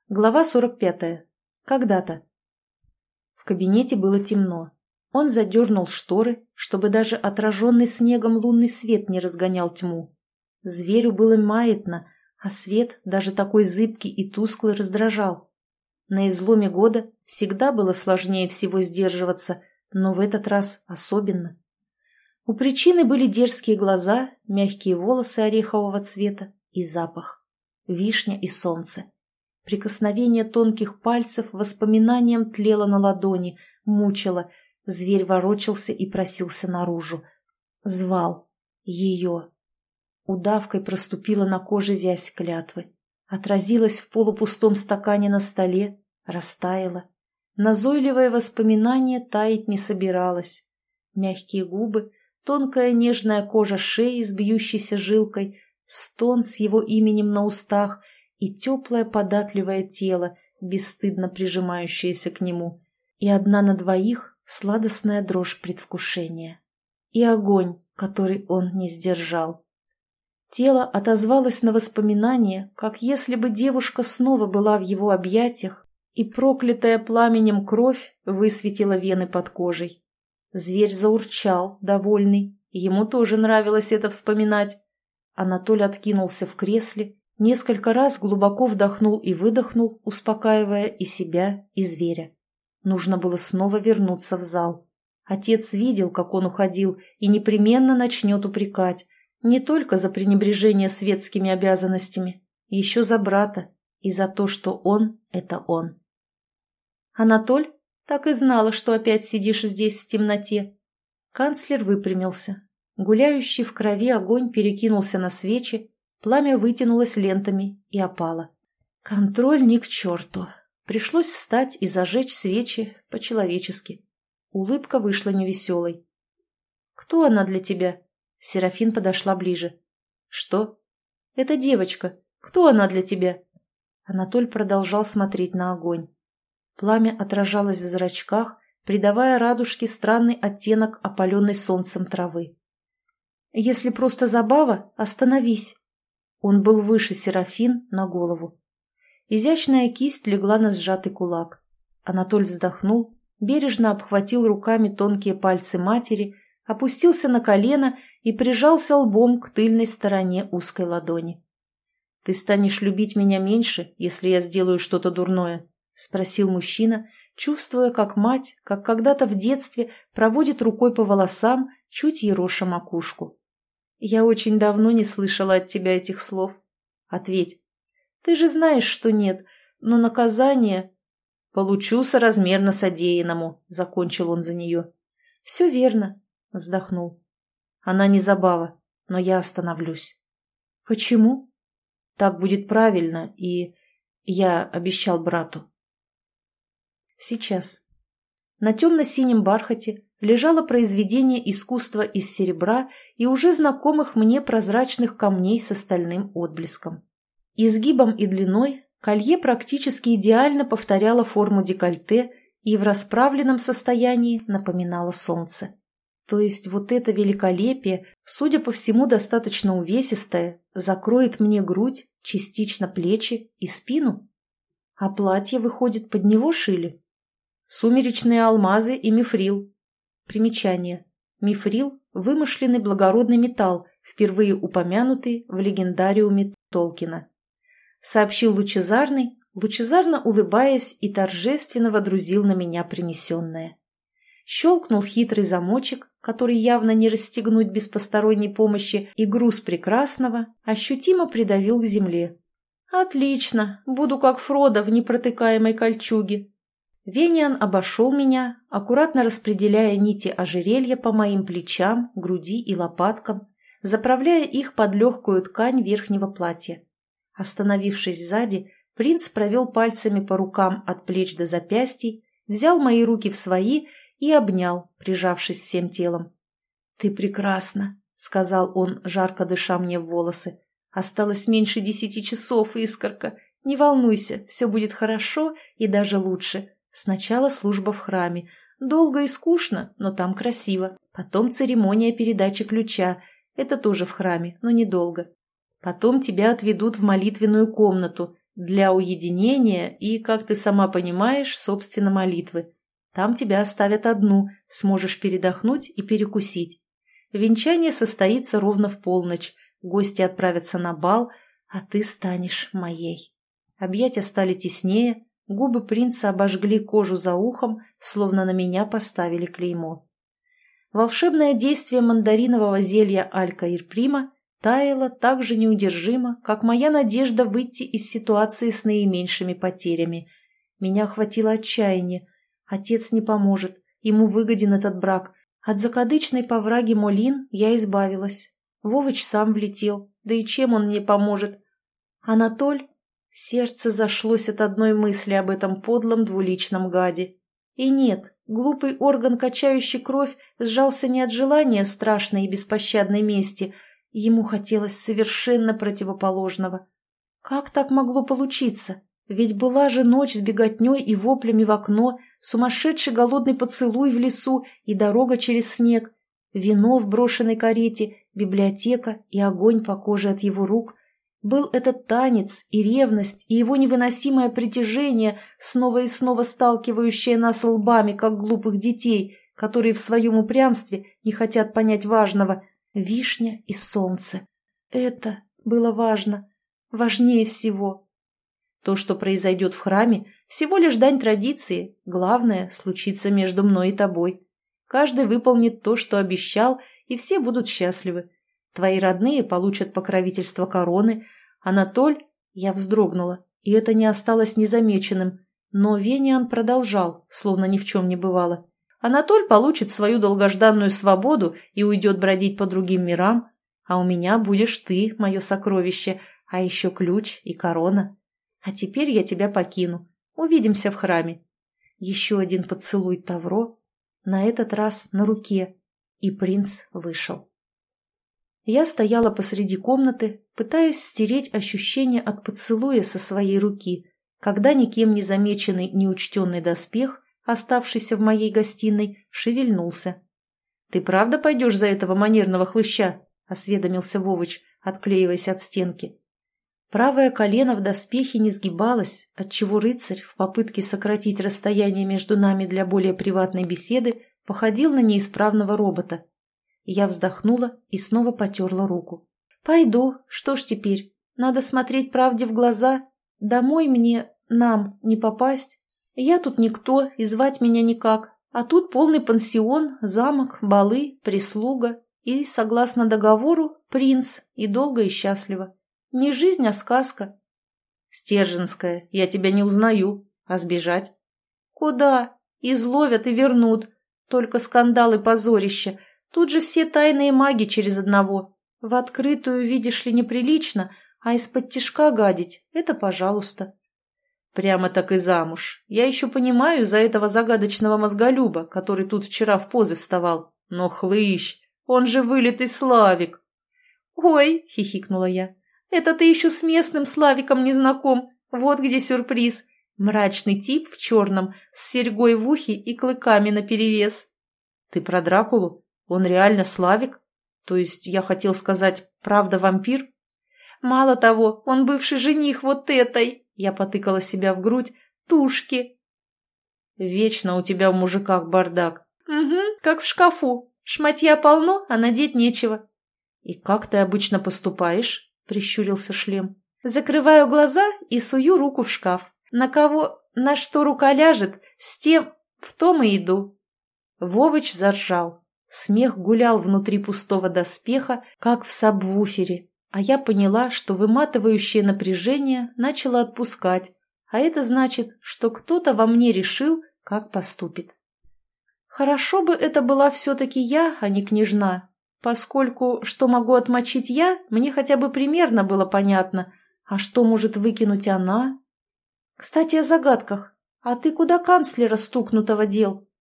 Глава 45. Когда-то. В кабинете было темно. Он задернул шторы, чтобы даже отраженный снегом лунный свет не разгонял тьму. Зверю было маятно, а свет, даже такой зыбкий и тусклый, раздражал. На изломе года всегда было сложнее всего сдерживаться, но в этот раз особенно. У причины были дерзкие глаза, мягкие волосы орехового цвета и запах. Вишня и солнце. Прикосновение тонких пальцев воспоминанием тлело на ладони, мучило. Зверь ворочался и просился наружу. Звал. Ее. Удавкой проступила на коже вязь клятвы. Отразилась в полупустом стакане на столе, растаяла. Назойливое воспоминание таять не собиралось. Мягкие губы, тонкая нежная кожа шеи с бьющейся жилкой, стон с его именем на устах и теплое податливое тело, бесстыдно прижимающееся к нему, и одна на двоих сладостная дрожь предвкушения. И огонь, который он не сдержал. Тело отозвалось на воспоминание, как если бы девушка снова была в его объятиях, и проклятая пламенем кровь высветила вены под кожей. Зверь заурчал, довольный, ему тоже нравилось это вспоминать. Анатоль откинулся в кресле, несколько раз глубоко вдохнул и выдохнул, успокаивая и себя, и зверя. Нужно было снова вернуться в зал. Отец видел, как он уходил, и непременно начнет упрекать. Не только за пренебрежение светскими обязанностями, еще за брата и за то, что он – это он. «Анатоль, так и знала, что опять сидишь здесь в темноте». Канцлер выпрямился. Гуляющий в крови огонь перекинулся на свечи, пламя вытянулось лентами и опало. Контроль ни к черту. Пришлось встать и зажечь свечи по-человечески. Улыбка вышла невеселой. «Кто она для тебя?» Серафин подошла ближе. «Что?» «Это девочка. Кто она для тебя?» Анатоль продолжал смотреть на огонь. Пламя отражалось в зрачках, придавая радужке странный оттенок опаленной солнцем травы. «Если просто забава, остановись». Он был выше Серафин на голову. Изящная кисть легла на сжатый кулак. Анатоль вздохнул, бережно обхватил руками тонкие пальцы матери, опустился на колено и прижался лбом к тыльной стороне узкой ладони. «Ты станешь любить меня меньше, если я сделаю что-то дурное?» — спросил мужчина, чувствуя, как мать, как когда-то в детстве, проводит рукой по волосам, чуть ероша макушку. «Я очень давно не слышала от тебя этих слов. Ответь. Ты же знаешь, что нет, но наказание...» «Получу соразмерно содеянному», — закончил он за нее. «Все верно», — вздохнул. «Она не забава, но я остановлюсь». «Почему?» «Так будет правильно, и я обещал брату». Сейчас. На темно-синем бархате лежало произведение искусства из серебра и уже знакомых мне прозрачных камней с стальным отблеском. Изгибом и длиной колье практически идеально повторяло форму декольте и в расправленном состоянии напоминало солнце. То есть вот это великолепие, судя по всему достаточно увесистое, закроет мне грудь, частично плечи и спину? А платье, выходит, под него шили? Сумеречные алмазы и мифрил. Примечание. Мифрил – вымышленный благородный металл, впервые упомянутый в легендариуме Толкина. Сообщил Лучезарный, лучезарно улыбаясь и торжественно водрузил на меня принесенное. Щелкнул хитрый замочек, который явно не расстегнуть без посторонней помощи, и груз прекрасного ощутимо придавил к земле. «Отлично! Буду как Фродо в непротыкаемой кольчуге». Вениан обошел меня, аккуратно распределяя нити ожерелья по моим плечам, груди и лопаткам, заправляя их под легкую ткань верхнего платья. Остановившись сзади, принц провел пальцами по рукам от плеч до запястий, взял мои руки в свои и обнял, прижавшись всем телом. «Ты прекрасна», — сказал он, жарко дыша мне в волосы. «Осталось меньше 10 часов, Искорка. Не волнуйся, все будет хорошо и даже лучше. Сначала служба в храме. Долго и скучно, но там красиво. Потом церемония передачи ключа. Это тоже в храме, но недолго. Потом тебя отведут в молитвенную комнату, Для уединения и, как ты сама понимаешь, собственно, молитвы. Там тебя оставят одну, сможешь передохнуть и перекусить. Венчание состоится ровно в полночь, гости отправятся на бал, а ты станешь моей». Объятия стали теснее, губы принца обожгли кожу за ухом, словно на меня поставили клеймо. Волшебное действие мандаринового зелья Аль-Каир-Прима таяло так же неудержимо, как моя надежда выйти из ситуации с наименьшими потерями. Меня охватило отчаяние. Отец не поможет, ему выгоден этот брак. От закадычной повраги Молин я избавилась. Вовыч сам влетел, да и чем он мне поможет? Анатоль? Сердце зашлось от одной мысли об этом подлом двуличном гаде. И нет, глупый орган, качающий кровь, сжался не от желания страшной и беспощадной мести. Ему хотелось совершенно противоположного. Как так могло получиться? Ведь была же ночь с беготней и воплями в окно, сумасшедший голодный поцелуй в лесу и дорога через снег, вино в брошенной карете, библиотека и огонь по коже от его рук. Был этот танец и ревность, и его невыносимое притяжение, снова и снова сталкивающее нас лбами, как глупых детей, которые в своем упрямстве не хотят понять важного. Вишня и солнце. Это было важно. Важнее всего. То, что произойдет в храме, всего лишь дань традиции. Главное случится между мной и тобой. Каждый выполнит то, что обещал, и все будут счастливы. Твои родные получат покровительство короны. Анатоль... Я вздрогнула, и это не осталось незамеченным. Но Вениан продолжал, словно ни в чем не бывало. Анатоль получит свою долгожданную свободу и уйдет бродить по другим мирам. А у меня будешь ты, мое сокровище, а еще ключ и корона. А теперь я тебя покину. Увидимся в храме. Еще один поцелуй Тавро, на этот раз на руке, и принц вышел. Я стояла посреди комнаты, пытаясь стереть ощущение от поцелуя со своей руки, когда никем не замеченный неучтенный доспех, оставшийся в моей гостиной, шевельнулся. «Ты правда пойдешь за этого манерного хлыща?» — осведомился Вовыч, отклеиваясь от стенки. Правое колено в доспехе не сгибалось, отчего рыцарь, в попытке сократить расстояние между нами для более приватной беседы, походил на неисправного робота. Я вздохнула и снова потерла руку. «Пойду. Что ж теперь? Надо смотреть правде в глаза. Домой нам не попасть. Я тут никто, и звать меня никак. А тут полный пансион, замок, балы, прислуга и, согласно договору, принц, и долго и счастливо. Не жизнь, а сказка». «Стерженская, я тебя не узнаю. А сбежать?» «Куда? Изловят и вернут. Только скандал и позорище. Тут же все тайные маги через одного. В открытую, видишь ли, неприлично, а из-под тишка гадить — это пожалуйста». «Прямо так и замуж. Я еще понимаю за этого загадочного мозголюба, который тут вчера в позы вставал. Но хлыщ, он же вылитый Славик». «Ой!» — хихикнула я. «Это ты еще с местным Славиком не знаком. Вот где сюрприз. Мрачный тип в черном, с серьгой в ухе и клыками наперевес». «Ты про Дракулу? Он реально Славик? То есть, я хотел сказать, правда вампир?» «Мало того, он бывший жених вот этой», — я потыкала себя в грудь, — «тушки». «Вечно у тебя в мужиках бардак». «Угу, как в шкафу. Шматья полно, а надеть нечего». «И как ты обычно поступаешь?» — прищурился шлем. «Закрываю глаза и сую руку в шкаф. На что рука ляжет, с тем в том и иду». Вовыч заржал. Смех гулял внутри пустого доспеха, как в сабвуфере, а я поняла, что выматывающее напряжение начало отпускать, а это значит, что кто-то во мне решил, как поступит. Хорошо бы это была все-таки я, а не княжна, поскольку что могу отмочить я, мне хотя бы примерно было понятно, а что может выкинуть она? Кстати, о загадках. А ты куда канцлера стукнутого дел?